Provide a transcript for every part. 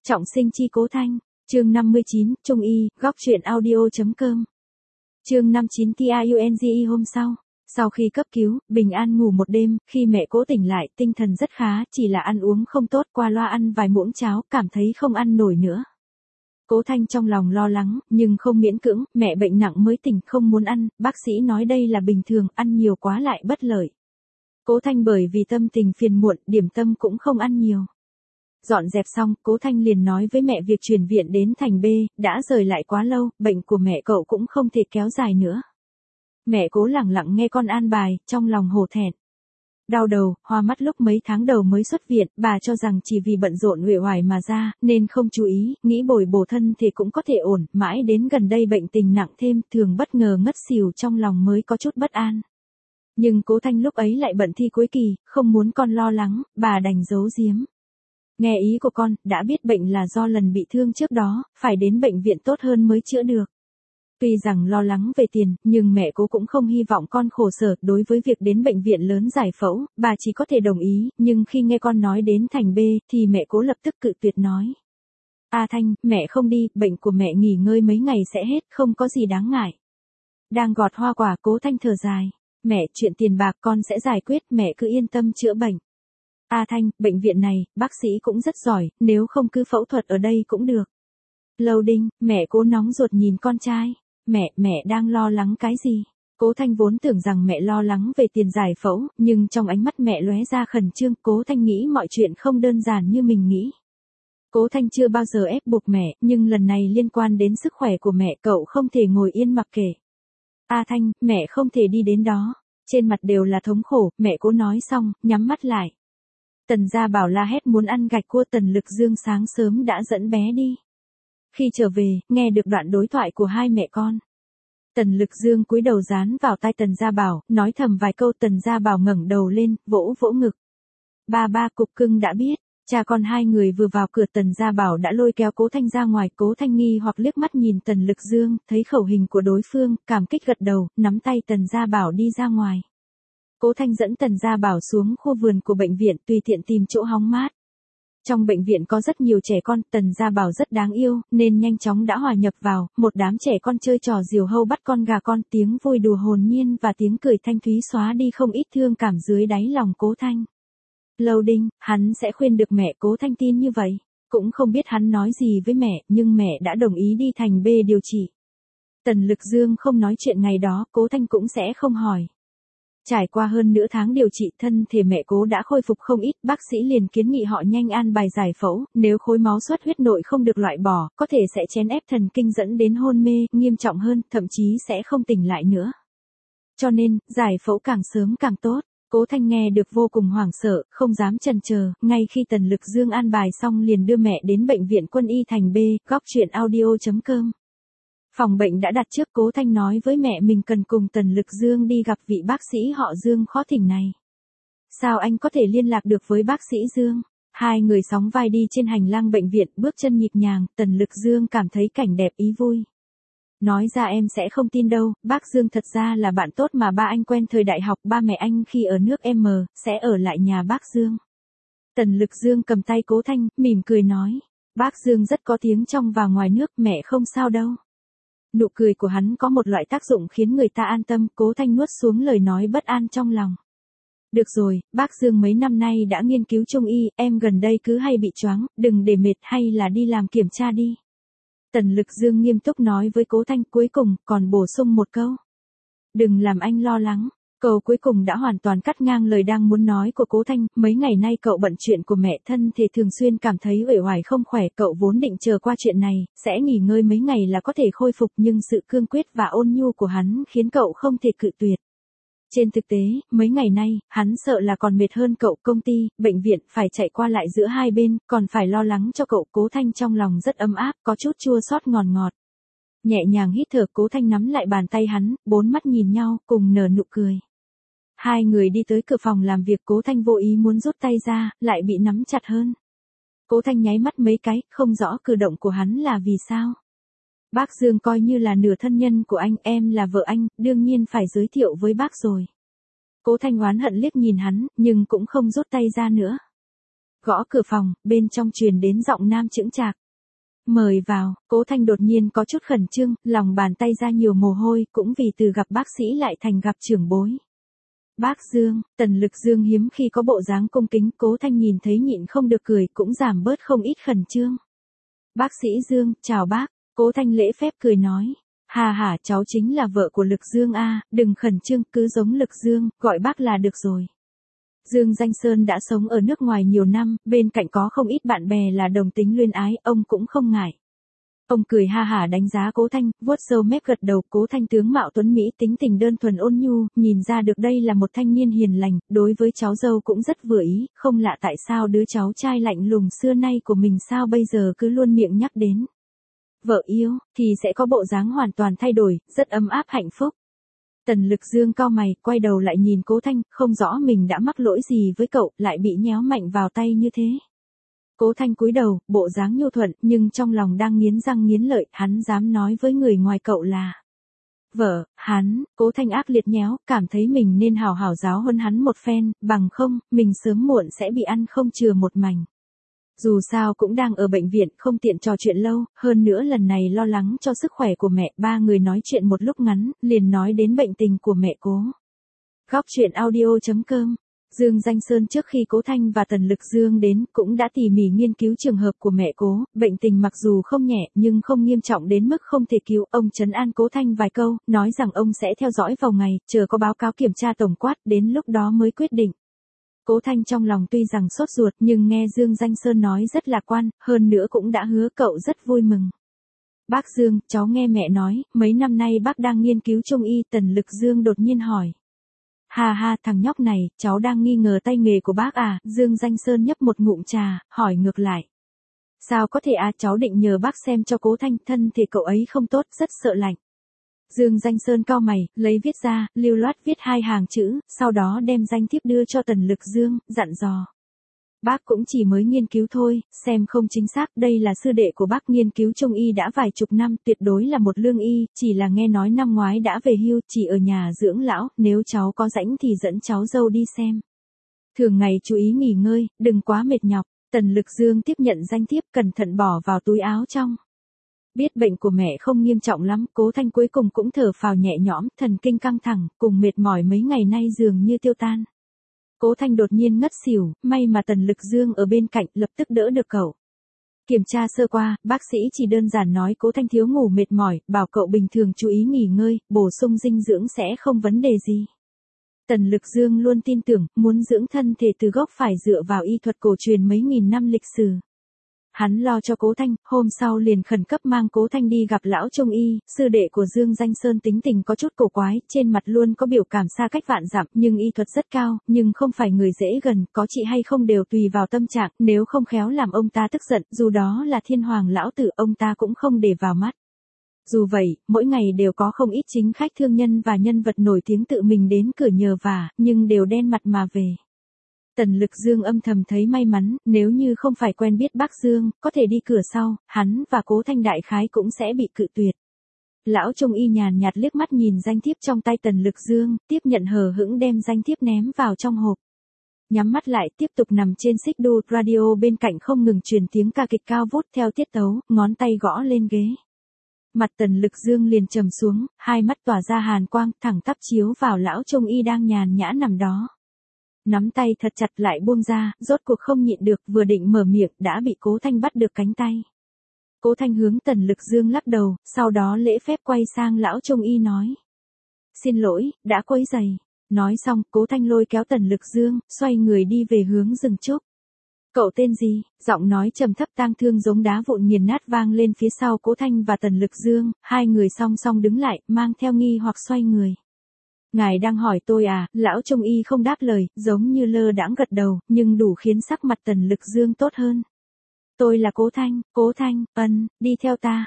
Trọng sinh chi Cố Thanh, chương 59, Trung y, góc truyện audio.com. Chương 59 TIUNGE. Hôm sau khi cấp cứu, bình an ngủ một đêm, khi mẹ Cố tỉnh lại, tinh thần rất khá, chỉ là ăn uống không tốt, qua loa ăn vài muỗng cháo, cảm thấy không ăn nổi nữa. Cố Thanh trong lòng lo lắng, nhưng không miễn cưỡng, mẹ bệnh nặng mới tỉnh, không muốn ăn, bác sĩ nói đây là bình thường, ăn nhiều quá lại bất lợi. Cố Thanh bởi vì tâm tình phiền muộn, điểm tâm cũng không ăn nhiều. Dọn dẹp xong, Cố Thanh liền nói với mẹ việc chuyển viện đến thành B, đã rời lại quá lâu, bệnh của mẹ cậu cũng không thể kéo dài nữa. Mẹ Cố lẳng lặng nghe con an bài, trong lòng hổ thẹn. Đau đầu, hoa mắt lúc mấy tháng đầu mới xuất viện, bà cho rằng chỉ vì bận rộn uể oải mà ra, nên không chú ý, nghĩ bồi bổ thân thì cũng có thể ổn, mãi đến gần đây bệnh tình nặng thêm, thường bất ngờ ngất xỉu, trong lòng mới có chút bất an. Nhưng Cố Thanh lúc ấy lại bận thi cuối kỳ, không muốn con lo lắng, bà đành giấu giếm. Nghe ý của con, đã biết bệnh là do lần bị thương trước đó, phải đến bệnh viện tốt hơn mới chữa được. Tuy rằng lo lắng về tiền, nhưng mẹ Cố cũng không hy vọng con khổ sở. Đối với việc đến bệnh viện lớn giải phẫu, bà chỉ có thể đồng ý, nhưng khi nghe con nói đến thành B, thì mẹ Cố lập tức cự tuyệt nói. A Thanh, mẹ không đi, bệnh của mẹ nghỉ ngơi mấy ngày sẽ hết, không có gì đáng ngại. Đang gọt hoa quả, Cố Thanh thở dài. Mẹ, chuyện tiền bạc con sẽ giải quyết, mẹ cứ yên tâm chữa bệnh. A Thanh, bệnh viện này, bác sĩ cũng rất giỏi, nếu không cứ phẫu thuật ở đây cũng được. Lâu Đinh, mẹ Cố nóng ruột nhìn con trai. Mẹ đang lo lắng cái gì? Cố Thanh vốn tưởng rằng mẹ lo lắng về tiền giải phẫu, nhưng trong ánh mắt mẹ lóe ra khẩn trương, Cố Thanh nghĩ mọi chuyện không đơn giản như mình nghĩ. Cố Thanh chưa bao giờ ép buộc mẹ, nhưng lần này liên quan đến sức khỏe của mẹ, cậu không thể ngồi yên mặc kệ. A Thanh, mẹ không thể đi đến đó. Trên mặt đều là thống khổ, mẹ Cố nói xong, nhắm mắt lại. Tần Gia Bảo la hét muốn ăn gạch cua, Tần Lực Dương sáng sớm đã dẫn bé đi. Khi trở về, nghe được đoạn đối thoại của hai mẹ con. Tần Lực Dương cúi đầu dán vào tai Tần Gia Bảo, nói thầm vài câu. Tần Gia Bảo ngẩng đầu lên, vỗ vỗ ngực. Ba cục cưng đã biết. Cha con hai người vừa vào cửa, Tần Gia Bảo đã lôi kéo Cố Thanh ra ngoài. Cố Thanh nghi hoặc liếc mắt nhìn Tần Lực Dương, thấy khẩu hình của đối phương, cảm kích gật đầu, nắm tay Tần Gia Bảo đi ra ngoài. Cố Thanh dẫn Tần Gia Bảo xuống khu vườn của bệnh viện, tùy tiện tìm chỗ hóng mát. Trong bệnh viện có rất nhiều trẻ con, Tần Gia Bảo rất đáng yêu, nên nhanh chóng đã hòa nhập vào, một đám trẻ con chơi trò diều hâu bắt con gà con, tiếng vui đùa hồn nhiên và tiếng cười thanh thúy xóa đi không ít thương cảm dưới đáy lòng Cố Thanh. Lâu Đinh, hắn sẽ khuyên được mẹ, Cố Thanh tin như vậy. Cũng không biết hắn nói gì với mẹ, nhưng mẹ đã đồng ý đi thành B điều trị. Tần Lực Dương không nói chuyện ngày đó, Cố Thanh cũng sẽ không hỏi. Trải qua hơn nửa tháng điều trị, thân thể mẹ Cố đã khôi phục không ít, bác sĩ liền kiến nghị họ nhanh an bài giải phẫu, nếu khối máu xuất huyết nội không được loại bỏ, có thể sẽ chèn ép thần kinh dẫn đến hôn mê, nghiêm trọng hơn, thậm chí sẽ không tỉnh lại nữa. Cho nên, giải phẫu càng sớm càng tốt. Cố Thanh nghe được vô cùng hoảng sợ, không dám chần chờ, ngay khi Tần Lực Dương an bài xong liền đưa mẹ đến bệnh viện Quân y thành B, góc truyện audio.com. Phòng bệnh đã đặt trước, Cố Thanh nói với mẹ mình cần cùng Tần Lực Dương đi gặp vị bác sĩ họ Dương khó thỉnh này. Sao anh có thể liên lạc được với bác sĩ Dương? Hai người sóng vai đi trên hành lang bệnh viện, bước chân nhịp nhàng, Tần Lực Dương cảm thấy cảnh đẹp ý vui. Nói ra em sẽ không tin đâu, bác Dương thật ra là bạn tốt mà ba anh quen thời đại học, ba mẹ anh khi ở nước M, sẽ ở lại nhà bác Dương. Tần Lực Dương cầm tay Cố Thanh, mỉm cười nói. Bác Dương rất có tiếng trong và ngoài nước, mẹ không sao đâu. Nụ cười của hắn có một loại tác dụng khiến người ta an tâm, Cố Thanh nuốt xuống lời nói bất an trong lòng. Được rồi, bác Dương mấy năm nay đã nghiên cứu Trung y, em gần đây cứ hay bị choáng, đừng để mệt, hay là đi làm kiểm tra đi. Tần Lực Dương nghiêm túc nói với Cố Thanh, cuối cùng, còn bổ sung một câu. Đừng làm anh lo lắng. Câu cuối cùng đã hoàn toàn cắt ngang lời đang muốn nói của Cố Thanh, mấy ngày nay cậu bận chuyện của mẹ, thân thể thường xuyên cảm thấy uể oải không khỏe, cậu vốn định chờ qua chuyện này, sẽ nghỉ ngơi mấy ngày là có thể khôi phục, nhưng sự cương quyết và ôn nhu của hắn khiến cậu không thể cự tuyệt. Trên thực tế, mấy ngày nay, hắn sợ là còn mệt hơn cậu, công ty, bệnh viện, phải chạy qua lại giữa hai bên, còn phải lo lắng cho cậu. Cố Thanh trong lòng rất ấm áp, có chút chua xót ngọt ngọt. Nhẹ nhàng hít thở, Cố Thanh nắm lại bàn tay hắn, bốn mắt nhìn nhau, cùng nở nụ cười. Hai người đi tới cửa phòng làm việc, Cố Thanh vô ý muốn rút tay ra, lại bị nắm chặt hơn. Cố Thanh nháy mắt mấy cái, không rõ cử động của hắn là vì sao. Bác Dương coi như là nửa thân nhân của anh, em là vợ anh, đương nhiên phải giới thiệu với bác rồi. Cố Thanh oán hận liếc nhìn hắn, nhưng cũng không rút tay ra nữa. gõ cửa phòng, bên trong truyền đến giọng nam chững chạc. Mời vào, Cố Thanh đột nhiên có chút khẩn trương, lòng bàn tay ra nhiều mồ hôi, cũng vì từ gặp bác sĩ lại thành gặp trưởng bối. Bác Dương, Tần Lực Dương hiếm khi có bộ dáng cung kính, Cố Thanh nhìn thấy nhịn không được cười, cũng giảm bớt không ít khẩn trương. Bác sĩ Dương, chào bác, Cố Thanh lễ phép cười nói. Hà hả, cháu chính là vợ của Lực Dương a, đừng khẩn trương, cứ giống Lực Dương, gọi bác là được rồi. Dương Danh Sơn đã sống ở nước ngoài nhiều năm, bên cạnh có không ít bạn bè là đồng tính luyên ái, ông cũng không ngại. Ông cười ha hả đánh giá Cố Thanh, vuốt râu mép gật đầu. Cố Thanh tướng mạo tuấn mỹ, tính tình đơn thuần ôn nhu, nhìn ra được đây là một thanh niên hiền lành, đối với cháu dâu cũng rất vừa ý, không lạ tại sao đứa cháu trai lạnh lùng xưa nay của mình sao bây giờ cứ luôn miệng nhắc đến. Vợ yêu, thì sẽ có bộ dáng hoàn toàn thay đổi, rất ấm áp hạnh phúc. Tần Lực Dương cau mày, quay đầu lại nhìn Cố Thanh, không rõ mình đã mắc lỗi gì với cậu, lại bị nhéo mạnh vào tay như thế. Cố Thanh cúi đầu, bộ dáng nhu thuận, nhưng trong lòng đang nghiến răng nghiến lợi, hắn dám nói với người ngoài cậu là vợ, hắn. Cố Thanh ác liệt nhéo, cảm thấy mình nên hào hào giáo huấn hắn một phen, bằng không, mình sớm muộn sẽ bị ăn không chừa một mảnh. Dù sao cũng đang ở bệnh viện, không tiện trò chuyện lâu, hơn nữa lần này lo lắng cho sức khỏe của mẹ, ba người nói chuyện một lúc ngắn, liền nói đến bệnh tình của mẹ Cố. Góc truyện audio.com. Dương Danh Sơn trước khi Cố Thanh và Tần Lực Dương đến cũng đã tỉ mỉ nghiên cứu trường hợp của mẹ Cố, bệnh tình mặc dù không nhẹ nhưng không nghiêm trọng đến mức không thể cứu. Ông trấn an Cố Thanh vài câu, nói rằng ông sẽ theo dõi vào ngày, chờ có báo cáo kiểm tra tổng quát, đến lúc đó mới quyết định. Cố Thanh trong lòng tuy rằng sốt ruột nhưng nghe Dương Danh Sơn nói rất lạc quan, hơn nữa cũng đã hứa cậu rất vui mừng. Bác Dương, cháu nghe mẹ nói, mấy năm nay bác đang nghiên cứu Trung y. Tần Lực Dương đột nhiên hỏi. Ha ha, thằng nhóc này, cháu đang nghi ngờ tay nghề của bác à? Dương Danh Sơn nhấp một ngụm trà, hỏi ngược lại. Sao có thể à, cháu định nhờ bác xem cho Cố Thanh, thân thì cậu ấy không tốt, rất sợ lạnh. Dương Danh Sơn cau mày, lấy viết ra, lưu loát viết 2 hàng chữ, sau đó đem danh thiếp đưa cho Tần Lực Dương, dặn dò. Bác cũng chỉ mới nghiên cứu thôi, xem không chính xác, đây là sư đệ của bác nghiên cứu Trung y đã vài chục năm, tuyệt đối là một lương y, chỉ là nghe nói năm ngoái đã về hưu, chỉ ở nhà dưỡng lão, nếu cháu có rảnh thì dẫn cháu dâu đi xem. Thường ngày chú ý nghỉ ngơi, đừng quá mệt nhọc. Tần Lực Dương tiếp nhận danh thiếp, cẩn thận bỏ vào túi áo trong. Biết bệnh của mẹ không nghiêm trọng lắm, Cố Thanh cuối cùng cũng thở phào nhẹ nhõm, thần kinh căng thẳng, cùng mệt mỏi mấy ngày nay dường như tiêu tan. Cố Thanh đột nhiên ngất xỉu, may mà Tần Lực Dương ở bên cạnh lập tức đỡ được cậu. Kiểm tra sơ qua, bác sĩ chỉ đơn giản nói Cố Thanh thiếu ngủ mệt mỏi, bảo cậu bình thường chú ý nghỉ ngơi, bổ sung dinh dưỡng sẽ không vấn đề gì. Tần Lực Dương luôn tin tưởng, muốn dưỡng thân thể từ gốc phải dựa vào y thuật cổ truyền mấy nghìn năm lịch sử. Hắn lo cho Cố Thanh, hôm sau liền khẩn cấp mang Cố Thanh đi gặp lão Trung y. Sư đệ của Dương Danh Sơn tính tình có chút cổ quái, trên mặt luôn có biểu cảm xa cách vạn dặm, nhưng y thuật rất cao, nhưng không phải người dễ gần, có trị hay không đều tùy vào tâm trạng, nếu không khéo làm ông ta tức giận, dù đó là thiên hoàng lão tử ông ta cũng không để vào mắt. Dù vậy, mỗi ngày đều có không ít chính khách thương nhân và nhân vật nổi tiếng tự mình đến cửa nhờ vả, nhưng đều đen mặt mà về. Tần Lực Dương âm thầm thấy may mắn, nếu như không phải quen biết bác Dương, có thể đi cửa sau, hắn và Cố Thanh đại khái cũng sẽ bị cự tuyệt. Lão Trung y nhàn nhạt liếc mắt nhìn danh thiếp trong tay Tần Lực Dương, tiếp nhận hờ hững đem danh thiếp ném vào trong hộp. Nhắm mắt lại tiếp tục nằm trên xích đu radio bên cạnh không ngừng truyền tiếng ca kịch cao vút theo tiết tấu, ngón tay gõ lên ghế. Mặt Tần Lực Dương liền trầm xuống, hai mắt tỏa ra hàn quang, thẳng tắp chiếu vào lão Trung y đang nhàn nhã nằm đó. Nắm tay thật chặt lại buông ra, rốt cuộc không nhịn được, vừa định mở miệng, đã bị Cố Thanh bắt được cánh tay. Cố Thanh hướng Tần Lực Dương lắc đầu, sau đó lễ phép quay sang lão Trung y nói. Xin lỗi, đã quấy rầy. Nói xong, Cố Thanh lôi kéo Tần Lực Dương, xoay người đi về hướng rừng trúc. Cậu tên gì? Giọng nói trầm thấp tang thương giống đá vụn nghiền nát vang lên phía sau Cố Thanh và Tần Lực Dương, hai người song song đứng lại, mang theo nghi hoặc xoay người. Ngài đang hỏi tôi à? Lão Trung y không đáp lời, giống như lơ đãng gật đầu, nhưng đủ khiến sắc mặt Tần Lực Dương tốt hơn. Tôi là Cố Thanh, đi theo ta,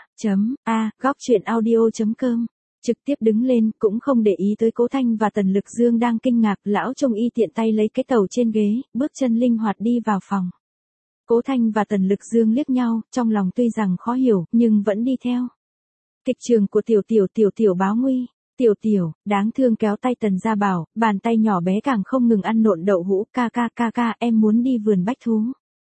góc truyện audio.com. Trực tiếp đứng lên, cũng không để ý tới Cố Thanh và Tần Lực Dương đang kinh ngạc, lão Trung y tiện tay lấy cái tàu trên ghế, bước chân linh hoạt đi vào phòng. Cố Thanh và Tần Lực Dương liếc nhau, trong lòng tuy rằng khó hiểu, nhưng vẫn đi theo. Kịch trường của tiểu báo nguy. Tiểu, đáng thương kéo tay Tần Gia Bảo, bàn tay nhỏ bé càng không ngừng ăn nộn đậu hũ, ca, em muốn đi vườn bách thú.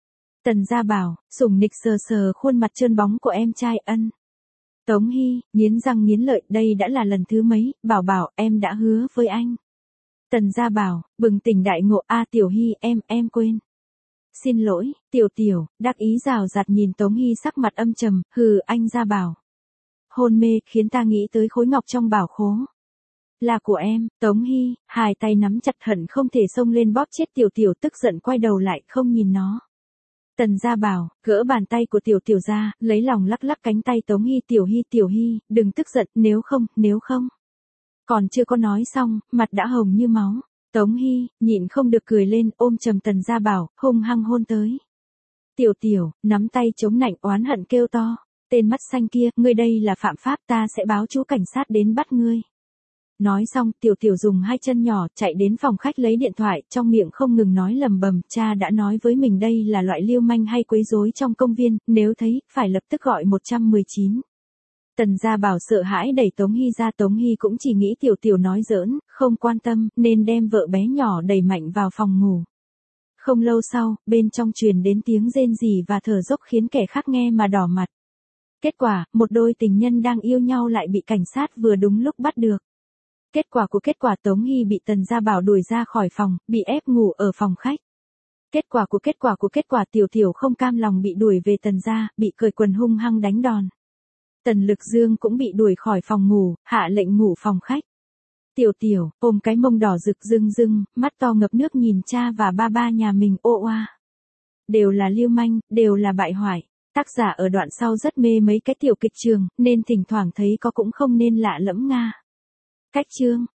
Tần Gia Bảo, sủng nịch sờ sờ khuôn mặt trơn bóng của em trai. Ân. Tống Hy, nghiến răng nghiến lợi, đây đã là lần thứ mấy, Bảo Bảo, em đã hứa với anh. Tần Gia Bảo, bừng tỉnh đại ngộ, Tiểu Hy, em quên. Xin lỗi, Tiểu, đắc ý rào rạt nhìn Tống Hy sắc mặt âm trầm, hừ, anh Gia Bảo. Hôn mê, khiến ta nghĩ tới khối ngọc trong bảo khố. Là của em. Tống Hy, hai tay nắm chặt hận không thể xông lên bóp chết Tiểu tức giận quay đầu lại không nhìn nó. Tần Gia Bảo, gỡ bàn tay của Tiểu ra, lấy lòng lắc lắc cánh tay Tống Hy. Tiểu Hy, đừng tức giận, nếu không. Còn chưa có nói xong, mặt đã hồng như máu. Tống Hy, nhịn không được cười lên, ôm chầm Tần Gia Bảo, hung hăng hôn tới. Tiểu, nắm tay chống nạnh oán hận kêu to. Tên mắt xanh kia, ngươi đây là phạm pháp, ta sẽ báo chú cảnh sát đến bắt ngươi. Nói xong, Tiểu dùng hai chân nhỏ chạy đến phòng khách lấy điện thoại, trong miệng không ngừng nói lầm bầm, cha đã nói với mình đây là loại lưu manh hay quấy rối trong công viên, nếu thấy, phải lập tức gọi 119. Tần Gia Bảo sợ hãi đẩy Tống Hy ra, Tống Hy cũng chỉ nghĩ Tiểu nói giỡn, không quan tâm, nên đem vợ bé nhỏ đẩy mạnh vào phòng ngủ. Không lâu sau, bên trong truyền đến tiếng rên rỉ và thở dốc khiến kẻ khác nghe mà đỏ mặt. Kết quả, một đôi tình nhân đang yêu nhau lại bị cảnh sát vừa đúng lúc bắt được. Kết quả Tống Hy bị Tần Gia Bảo đuổi ra khỏi phòng, bị ép ngủ ở phòng khách. Kết quả Tiểu không cam lòng bị đuổi về Tần gia, bị cởi quần hung hăng đánh đòn. Tần Lực Dương cũng bị đuổi khỏi phòng ngủ, hạ lệnh ngủ phòng khách. Tiểu, ôm cái mông đỏ rực rưng, mắt to ngập nước nhìn cha và ba nhà mình ô oa. Đều là lưu manh, đều là bại hoại. Tác giả ở đoạn sau rất mê mấy cái tiểu kịch trường, nên thỉnh thoảng thấy có cũng không nên lạ lẫm nga. Cách chương